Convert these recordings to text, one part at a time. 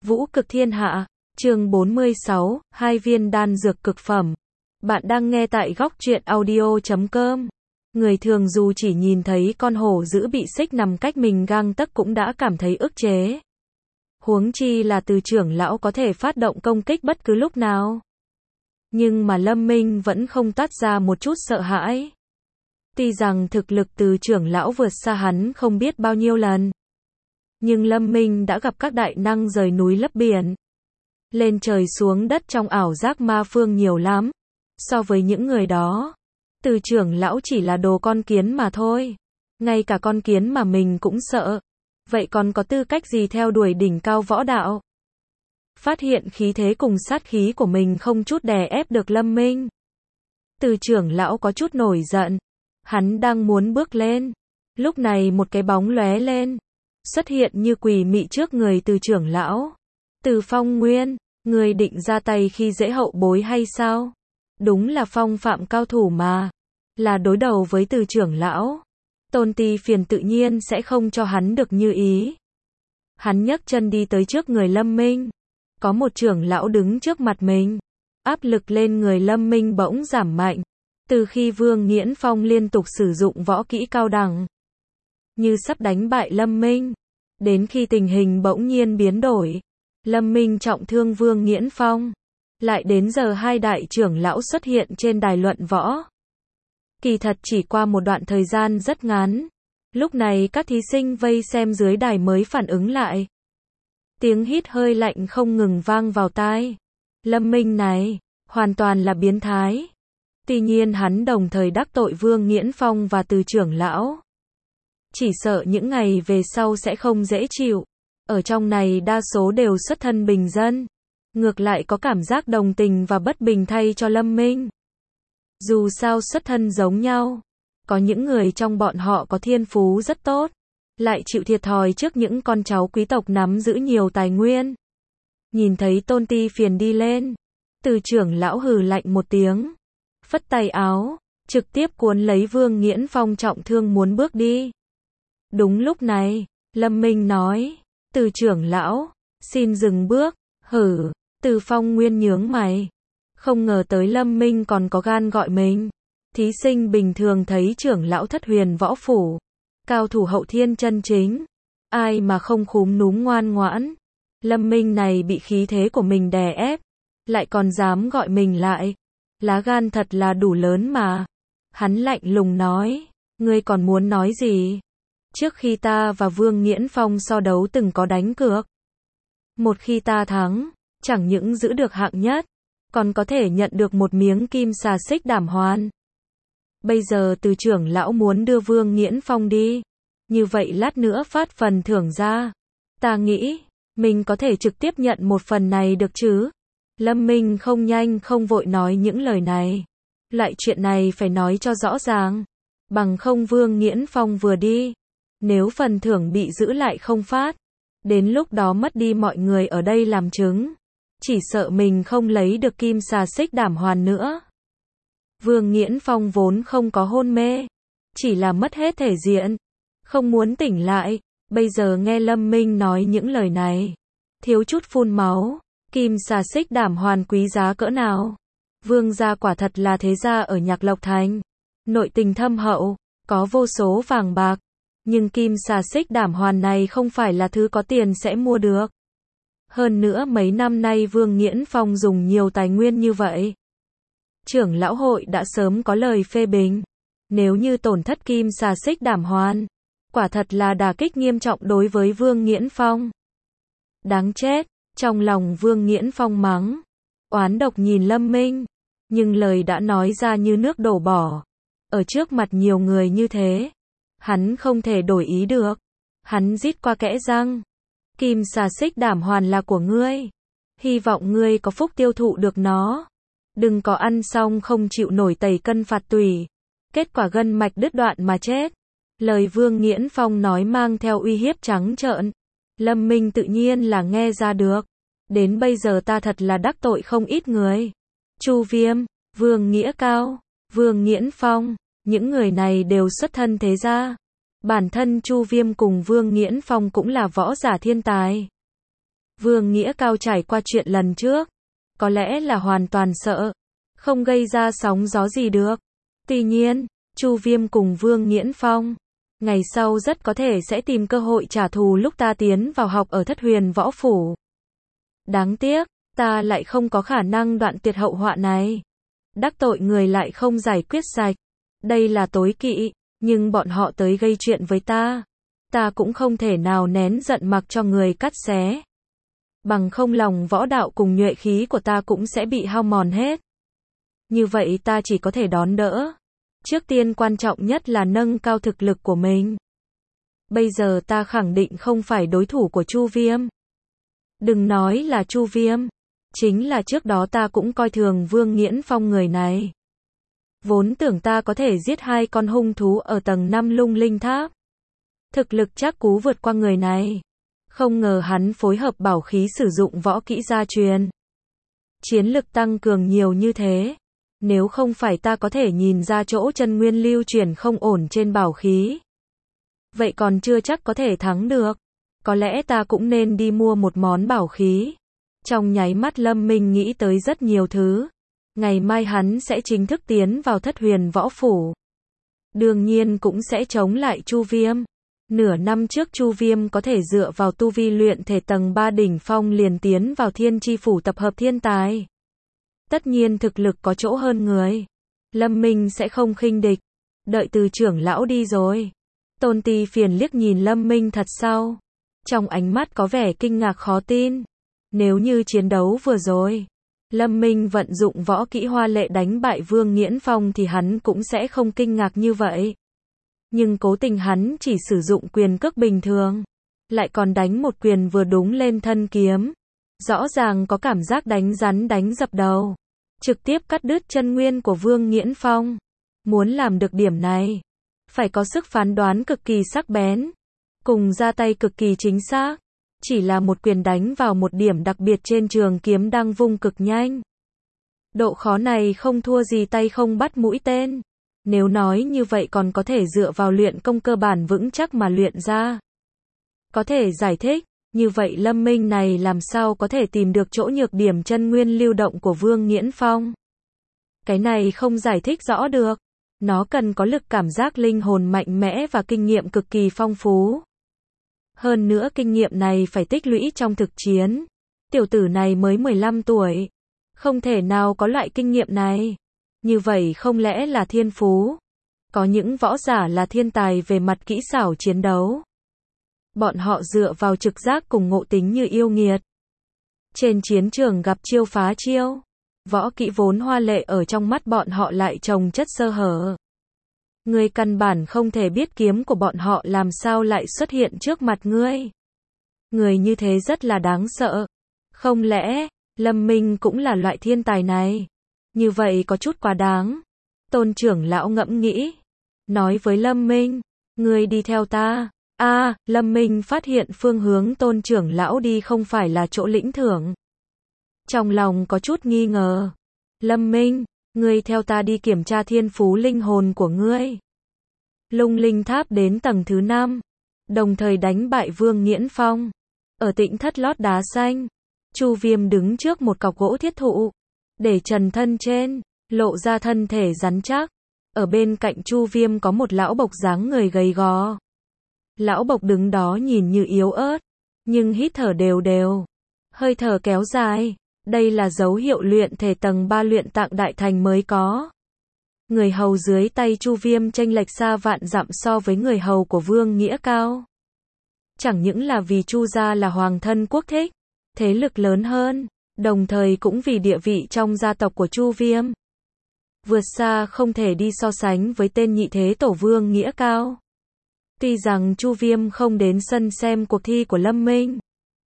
Vũ cực thiên hạ, chương 46, 2 viên đan dược cực phẩm. Bạn đang nghe tại góc truyện audio.com. Người thường dù chỉ nhìn thấy con hổ dữ bị xích nằm cách mình gang tấc cũng đã cảm thấy ức chế. Huống chi là Từ trưởng lão có thể phát động công kích bất cứ lúc nào. Nhưng mà Lâm Minh vẫn không toát ra một chút sợ hãi. Tuy rằng thực lực Từ trưởng lão vượt xa hắn không biết bao nhiêu lần. Nhưng Lâm Minh đã gặp các đại năng rời núi lấp biển. Lên trời xuống đất trong ảo giác ma phương nhiều lắm. So với những người đó, Từ trưởng lão chỉ là đồ con kiến mà thôi. Ngay cả con kiến mà mình cũng sợ. Vậy còn có tư cách gì theo đuổi đỉnh cao võ đạo? Phát hiện khí thế cùng sát khí của mình không chút đè ép được Lâm Minh. Từ trưởng lão có chút nổi giận. Hắn đang muốn bước lên. Lúc này một cái bóng lóe lên. Xuất hiện như quỷ mị trước người Từ trưởng lão. Từ Phong Nguyên, người định ra tay khi dễ hậu bối hay sao? Đúng là phong phạm cao thủ mà. Là đối đầu với Từ trưởng lão. Tôn Ti Phiền tự nhiên sẽ không cho hắn được như ý. Hắn nhấc chân đi tới trước người Lâm Minh. Có một trưởng lão đứng trước mặt mình. Áp lực lên người Lâm Minh bỗng giảm mạnh. Từ khi Vương Nghiễn Phong liên tục sử dụng võ kỹ cao đẳng. Như sắp đánh bại Lâm Minh. Đến khi tình hình bỗng nhiên biến đổi. Lâm Minh trọng thương Vương Nghiễn Phong. Lại đến giờ hai đại trưởng lão xuất hiện trên đài luận võ. Kỳ thật chỉ qua một đoạn thời gian rất ngắn. Lúc này các thí sinh vây xem dưới đài mới phản ứng lại. Tiếng hít hơi lạnh không ngừng vang vào tai. Lâm Minh này, hoàn toàn là biến thái. Tuy nhiên hắn đồng thời đắc tội Vương Nghiễn Phong và Từ trưởng lão. Chỉ sợ những ngày về sau sẽ không dễ chịu. Ở trong này đa số đều xuất thân bình dân. Ngược lại có cảm giác đồng tình và bất bình thay cho Lâm Minh. Dù sao xuất thân giống nhau. Có những người trong bọn họ có thiên phú rất tốt. Lại chịu thiệt thòi trước những con cháu quý tộc nắm giữ nhiều tài nguyên. Nhìn thấy Tôn Ti Phiền đi lên. Từ trưởng lão hừ lạnh một tiếng. Phất tay áo. Trực tiếp cuốn lấy Vương Nghiễn Phong trọng thương muốn bước đi. Đúng lúc này, Lâm Minh nói. Từ trưởng lão, xin dừng bước. Hử, Từ Phong Nguyên nhướng mày. Không ngờ tới Lâm Minh còn có gan gọi mình. Thí sinh bình thường thấy trưởng lão Thất Huyền võ phủ. Cao thủ hậu thiên chân chính. Ai mà không khúm núm ngoan ngoãn. Lâm Minh này bị khí thế của mình đè ép. Lại còn dám gọi mình lại. Lá gan thật là đủ lớn mà. Hắn lạnh lùng nói. Ngươi còn muốn nói gì? Trước khi ta và Vương Nghiễn Phong so đấu từng có đánh cược. Một khi ta thắng, chẳng những giữ được hạng nhất, còn có thể nhận được một miếng kim xà xích đảm hoàn. Bây giờ Từ trưởng lão muốn đưa Vương Nghiễn Phong đi. Như vậy lát nữa phát phần thưởng ra. Ta nghĩ, mình có thể trực tiếp nhận một phần này được chứ? Lâm Minh không nhanh không vội nói những lời này. Loại chuyện này phải nói cho rõ ràng. Bằng không Vương Nghiễn Phong vừa đi. Nếu phần thưởng bị giữ lại không phát. Đến lúc đó mất đi mọi người ở đây làm chứng. Chỉ sợ mình không lấy được kim xà xích đảm hoàn nữa. Vương Nghiễn Phong vốn không có hôn mê. Chỉ là mất hết thể diện. Không muốn tỉnh lại. Bây giờ nghe Lâm Minh nói những lời này. Thiếu chút phun máu. Kim xà xích đảm hoàn quý giá cỡ nào. Vương gia quả thật là thế gia ở Nhạc Lộc Thành. Nội tình thâm hậu. Có vô số vàng bạc. Nhưng kim xà xích đảm hoàn này không phải là thứ có tiền sẽ mua được. Hơn nữa mấy năm nay Vương Nghiễn Phong dùng nhiều tài nguyên như vậy. Trưởng lão hội đã sớm có lời phê bình. Nếu như tổn thất kim xà xích đảm hoàn, quả thật là đả kích nghiêm trọng đối với Vương Nghiễn Phong. Đáng chết, trong lòng Vương Nghiễn Phong mắng. Oán độc nhìn Lâm Minh. Nhưng lời đã nói ra như nước đổ bỏ. Ở trước mặt nhiều người như thế. Hắn không thể đổi ý được. Hắn rít qua kẽ răng. Kim xà xích đảm hoàn là của ngươi. Hy vọng ngươi có phúc tiêu thụ được nó. Đừng có ăn xong không chịu nổi tẩy cân phạt tùy. Kết quả gân mạch đứt đoạn mà chết. Lời Vương Nghiễn Phong nói mang theo uy hiếp trắng trợn. Lâm Minh tự nhiên là nghe ra được. Đến bây giờ ta thật là đắc tội không ít người. Chu Viêm, Vương Nghĩa Cao, Vương Nghiễn Phong. Những người này đều xuất thân thế gia. Bản thân Chu Viêm cùng Vương Nghiễn Phong cũng là võ giả thiên tài. Vương Nghĩa Cao trải qua chuyện lần trước, có lẽ là hoàn toàn sợ, không gây ra sóng gió gì được. Tuy nhiên, Chu Viêm cùng Vương Nghiễn Phong, ngày sau rất có thể sẽ tìm cơ hội trả thù lúc ta tiến vào học ở Thất Huyền Võ Phủ. Đáng tiếc, ta lại không có khả năng đoạn tuyệt hậu họa này. Đắc tội người lại không giải quyết sạch. Đây là tối kỵ, nhưng bọn họ tới gây chuyện với ta. Ta cũng không thể nào nén giận mặc cho người cắt xé. Bằng không lòng võ đạo cùng nhuệ khí của ta cũng sẽ bị hao mòn hết. Như vậy ta chỉ có thể đón đỡ. Trước tiên quan trọng nhất là nâng cao thực lực của mình. Bây giờ ta khẳng định không phải đối thủ của Chu Viêm. Đừng nói là Chu Viêm, chính là trước đó ta cũng coi thường Vương Nghiễn Phong người này. Vốn tưởng ta có thể giết 2 con hung thú ở tầng 5 Lung Linh Tháp. Thực lực chắc cú vượt qua người này. Không ngờ hắn phối hợp bảo khí sử dụng võ kỹ gia truyền. Chiến lực tăng cường nhiều như thế. Nếu không phải ta có thể nhìn ra chỗ chân nguyên lưu chuyển không ổn trên bảo khí, vậy còn chưa chắc có thể thắng được. Có lẽ ta cũng nên đi mua một món bảo khí. Trong nháy mắt Lâm Minh nghĩ tới rất nhiều thứ. Ngày mai hắn sẽ chính thức tiến vào Thất Huyền Võ Phủ. Đương nhiên cũng sẽ chống lại Chu Viêm. Nửa năm trước Chu Viêm có thể dựa vào tu vi luyện thể tầng 3 đỉnh phong liền tiến vào Thiên Chi Phủ tập hợp thiên tài. Tất nhiên thực lực có chỗ hơn người. Lâm Minh sẽ không khinh địch. Đợi từ trưởng lão đi rồi. Tôn Ti phiền liếc nhìn Lâm Minh thật sâu. Trong ánh mắt có vẻ kinh ngạc khó tin. Nếu như chiến đấu vừa rồi, Lâm Minh vận dụng võ kỹ hoa lệ đánh bại Vương Nghiễn Phong thì hắn cũng sẽ không kinh ngạc như vậy. Nhưng cố tình hắn chỉ sử dụng quyền cước bình thường, lại còn đánh một quyền vừa đúng lên thân kiếm. Rõ ràng có cảm giác đánh rắn đánh dập đầu. Trực tiếp cắt đứt chân nguyên của Vương Nghiễn Phong. Muốn làm được điểm này, phải có sức phán đoán cực kỳ sắc bén, cùng ra tay cực kỳ chính xác. Chỉ là một quyền đánh vào một điểm đặc biệt trên trường kiếm đang vung cực nhanh. Độ khó này không thua gì tay không bắt mũi tên. Nếu nói như vậy còn có thể dựa vào luyện công cơ bản vững chắc mà luyện ra. Có thể giải thích, như vậy Lâm Minh này làm sao có thể tìm được chỗ nhược điểm chân nguyên lưu động của Vương Nghiễn Phong. Cái này không giải thích rõ được. Nó cần có lực cảm giác linh hồn mạnh mẽ và kinh nghiệm cực kỳ phong phú. Hơn nữa kinh nghiệm này phải tích lũy trong thực chiến. Tiểu tử này mới 15 tuổi. Không thể nào có loại kinh nghiệm này. Như vậy không lẽ là thiên phú? Có những võ giả là thiên tài về mặt kỹ xảo chiến đấu. Bọn họ dựa vào trực giác cùng ngộ tính như yêu nghiệt. Trên chiến trường gặp chiêu phá chiêu. Võ kỹ vốn hoa lệ ở trong mắt bọn họ lại chồng chất sơ hở. Ngươi căn bản không thể biết kiếm của bọn họ làm sao lại xuất hiện trước mặt ngươi. Người như thế rất là đáng sợ. Không lẽ, Lâm Minh cũng là loại thiên tài này? Như vậy có chút quá đáng. Tôn trưởng lão ngẫm nghĩ. Nói với Lâm Minh, ngươi đi theo ta. Lâm Minh phát hiện phương hướng tôn trưởng lão đi không phải là chỗ lĩnh thưởng. Trong lòng có chút nghi ngờ. Lâm Minh, ngươi theo ta đi kiểm tra thiên phú linh hồn của ngươi. Lung Linh Tháp đến tầng thứ 5. Đồng thời đánh bại Vương Nghiễn Phong. Ở Tĩnh Thất lót đá xanh. Chu Viêm đứng trước một cọc gỗ thiết thụ. Để trần thân trên, lộ ra thân thể rắn chắc. Ở bên cạnh Chu Viêm có một lão bộc dáng người gầy gò. Lão bộc đứng đó nhìn như yếu ớt, nhưng hít thở đều đều. Hơi thở kéo dài. Đây là dấu hiệu luyện thể tầng 3 luyện tạng đại thành mới có. Người hầu dưới tay Chu Viêm chênh lệch xa vạn dặm so với người hầu của Vương Nghĩa Cao. Chẳng những là vì Chu gia là hoàng thân quốc thích, thế lực lớn hơn, đồng thời cũng vì địa vị trong gia tộc của Chu Viêm. Vượt xa không thể đi so sánh với tên nhị thế tổ Vương Nghĩa Cao. Tuy rằng Chu Viêm không đến sân xem cuộc thi của Lâm Minh,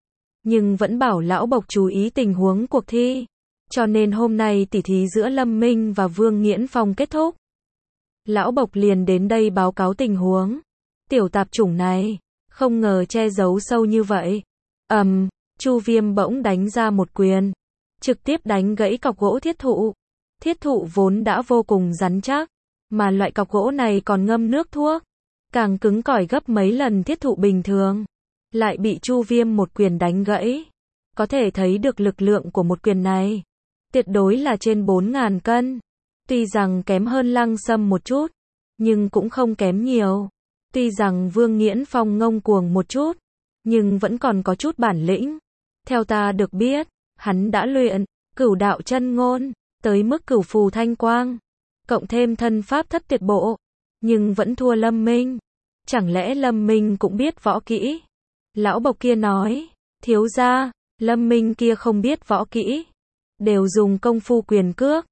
nhưng vẫn bảo lão bộc chú ý tình huống cuộc thi. Cho nên hôm nay tỉ thí giữa Lâm Minh và Vương Nghiễn Phong kết thúc. Lão bộc liền đến đây báo cáo tình huống. Tiểu tạp chủng này, không ngờ che giấu sâu như vậy. Chu Viêm bỗng đánh ra một quyền. Trực tiếp đánh gãy cọc gỗ thiết thụ. Thiết thụ vốn đã vô cùng rắn chắc. Mà loại cọc gỗ này còn ngâm nước thuốc. Càng cứng cỏi gấp mấy lần thiết thụ bình thường. Lại bị Chu Viêm một quyền đánh gãy. Có thể thấy được lực lượng của một quyền này. Tuyệt đối là trên 4.000 cân. Tuy rằng kém hơn Lăng Sâm một chút, nhưng cũng không kém nhiều. Tuy rằng Vương Nghiễn Phong ngông cuồng một chút, nhưng vẫn còn có chút bản lĩnh. Theo ta được biết, hắn đã luyện Cửu Đạo Chân Ngôn tới mức Cửu Phù Thanh Quang, cộng thêm thân pháp Thất Tuyệt Bộ, nhưng vẫn thua Lâm Minh. Chẳng lẽ Lâm Minh cũng biết võ kỹ? Lão bộc kia nói, thiếu gia, Lâm Minh kia không biết võ kỹ, đều dùng công phu quyền cước,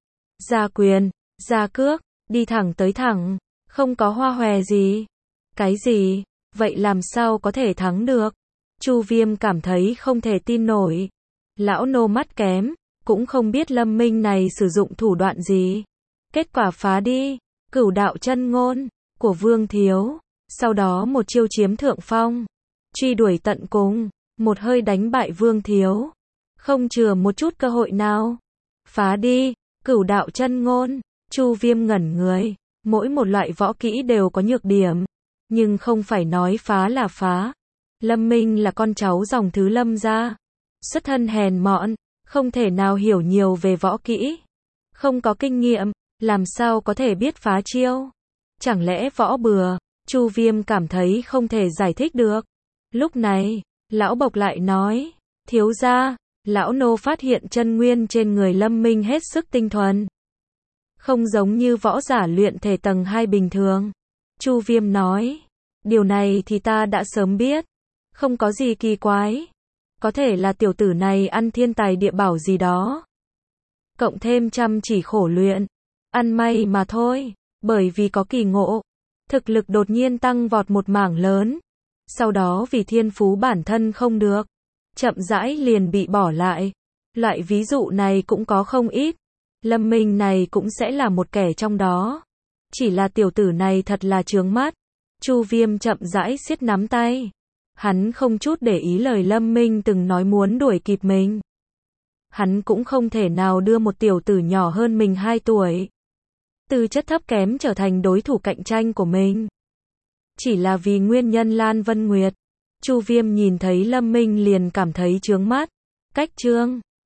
ra cước, đi thẳng tới thẳng, không có hoa hòe gì. Cái gì? Vậy làm sao có thể thắng được? Chu Viêm cảm thấy không thể tin nổi. Lão nô mắt kém, cũng không biết Lâm Minh này sử dụng thủ đoạn gì. Kết quả phá đi Cửu Đạo Chân Ngôn của Vương Thiếu, sau đó một chiêu chiếm thượng phong, truy đuổi tận cùng, một hơi đánh bại Vương Thiếu, không chừa một chút cơ hội nào. Phá đi Cửu Đạo Chân Ngôn. Chu Viêm ngẩn người, mỗi một loại võ kỹ đều có nhược điểm, nhưng không phải nói phá là phá. Lâm Minh là con cháu dòng thứ Lâm gia, xuất thân hèn mọn, không thể nào hiểu nhiều về võ kỹ, không có kinh nghiệm, làm sao có thể biết phá chiêu? Chẳng lẽ võ bừa? Chu Viêm cảm thấy không thể giải thích được. Lúc này, lão bộc lại nói, thiếu gia, lão nô phát hiện chân nguyên trên người Lâm Minh hết sức tinh thuần, không giống như võ giả luyện thể tầng 2 bình thường. Chu Viêm nói, điều này thì ta đã sớm biết, không có gì kỳ quái. Có thể là tiểu tử này ăn thiên tài địa bảo gì đó, cộng thêm chăm chỉ khổ luyện, ăn may mà thôi. Bởi vì có kỳ ngộ, thực lực đột nhiên tăng vọt một mảng lớn, sau đó vì thiên phú bản thân không được, chậm rãi liền bị bỏ lại. Loại ví dụ này cũng có không ít. Lâm Minh này cũng sẽ là một kẻ trong đó. Chỉ là tiểu tử này thật là chướng mắt. Chu Viêm chậm rãi siết nắm tay. Hắn không chút để ý lời Lâm Minh từng nói muốn đuổi kịp mình. Hắn cũng không thể nào đưa một tiểu tử nhỏ hơn mình 2 tuổi, tư chất thấp kém trở thành đối thủ cạnh tranh của mình. Chỉ là vì nguyên nhân Lan Vân Nguyệt. Chu Viêm nhìn thấy Lâm Minh liền cảm thấy chướng mắt. Cách chương